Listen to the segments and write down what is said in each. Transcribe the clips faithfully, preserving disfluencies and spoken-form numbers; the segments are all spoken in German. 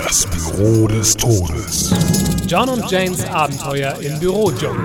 Das Büro des Todes. John und Janes Abenteuer im Bürodschungel.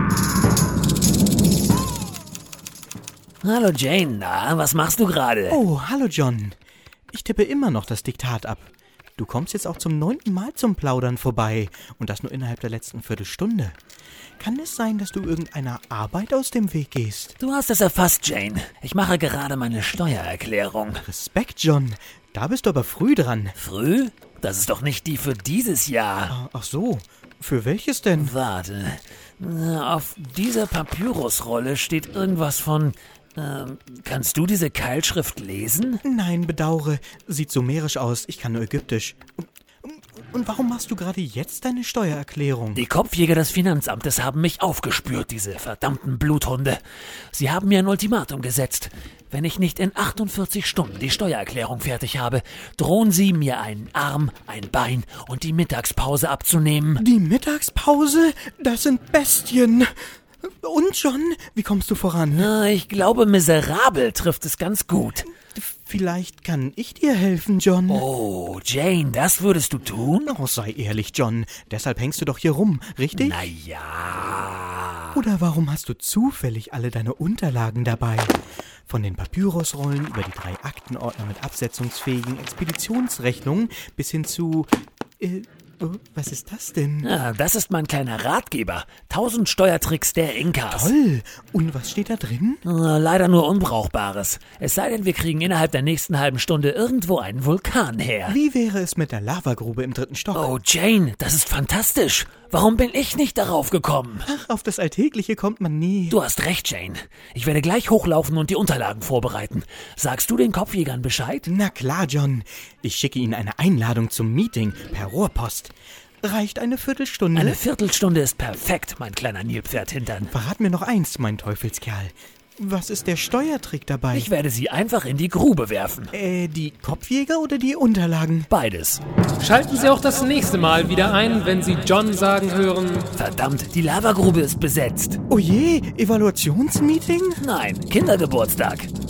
Hallo Jane, na, was machst du gerade? Oh, hallo John. Ich tippe immer noch das Diktat ab. Du kommst jetzt auch zum neunten Mal zum Plaudern vorbei und das nur innerhalb der letzten Viertelstunde. Kann es sein, dass du irgendeiner Arbeit aus dem Weg gehst? Du hast es erfasst, Jane. Ich mache gerade meine Steuererklärung. Respekt, John. Da bist du aber früh dran. Früh? Das ist doch nicht die für dieses Jahr. Ach so, für welches denn? Warte. Auf dieser Papyrusrolle steht irgendwas von... Ähm, kannst du diese Keilschrift lesen? Nein, bedaure. Sieht sumerisch aus. Ich kann nur Ägyptisch. Und warum machst du gerade jetzt deine Steuererklärung? Die Kopfjäger des Finanzamtes haben mich aufgespürt, diese verdammten Bluthunde. Sie haben mir ein Ultimatum gesetzt. Wenn ich nicht in achtundvierzig Stunden die Steuererklärung fertig habe, drohen sie, mir einen Arm, ein Bein und die Mittagspause abzunehmen. Die Mittagspause? Das sind Bestien. Und John, wie kommst du voran? Na, ich glaube, miserabel trifft es ganz gut. Vielleicht kann ich dir helfen, John. Oh, Jane, das würdest du tun? Oh, sei ehrlich, John. Deshalb hängst du doch hier rum, richtig? Na ja. Oder warum hast du zufällig alle deine Unterlagen dabei? Von den Papyrusrollen über die drei Aktenordner mit absetzungsfähigen Expeditionsrechnungen bis hin zu... Äh, oh, was ist das denn? Ja, das ist mein kleiner Ratgeber. Tausend Steuertricks der Inkas. Toll. Und was steht da drin? Na, leider nur Unbrauchbares. Es sei denn, wir kriegen innerhalb der nächsten halben Stunde irgendwo einen Vulkan her. Wie wäre es mit der Lavagrube im dritten Stock? Oh, Jane, das ist fantastisch. Warum bin ich nicht darauf gekommen? Ach, auf das Alltägliche kommt man nie. Du hast recht, Jane. Ich werde gleich hochlaufen und die Unterlagen vorbereiten. Sagst du den Kopfjägern Bescheid? Na klar, John. Ich schicke Ihnen eine Einladung zum Meeting per Rohrpost. Reicht eine Viertelstunde? Eine Viertelstunde ist perfekt, mein kleiner Nilpferdhintern. Verrat mir noch eins, mein Teufelskerl. Was ist der Steuertrick dabei? Ich werde sie einfach in die Grube werfen. Äh, die Kopfjäger oder die Unterlagen? Beides. Schalten Sie auch das nächste Mal wieder ein, wenn Sie John sagen hören... Verdammt, die Lavagrube ist besetzt. Oh je, Evaluationsmeeting? Nein, Kindergeburtstag.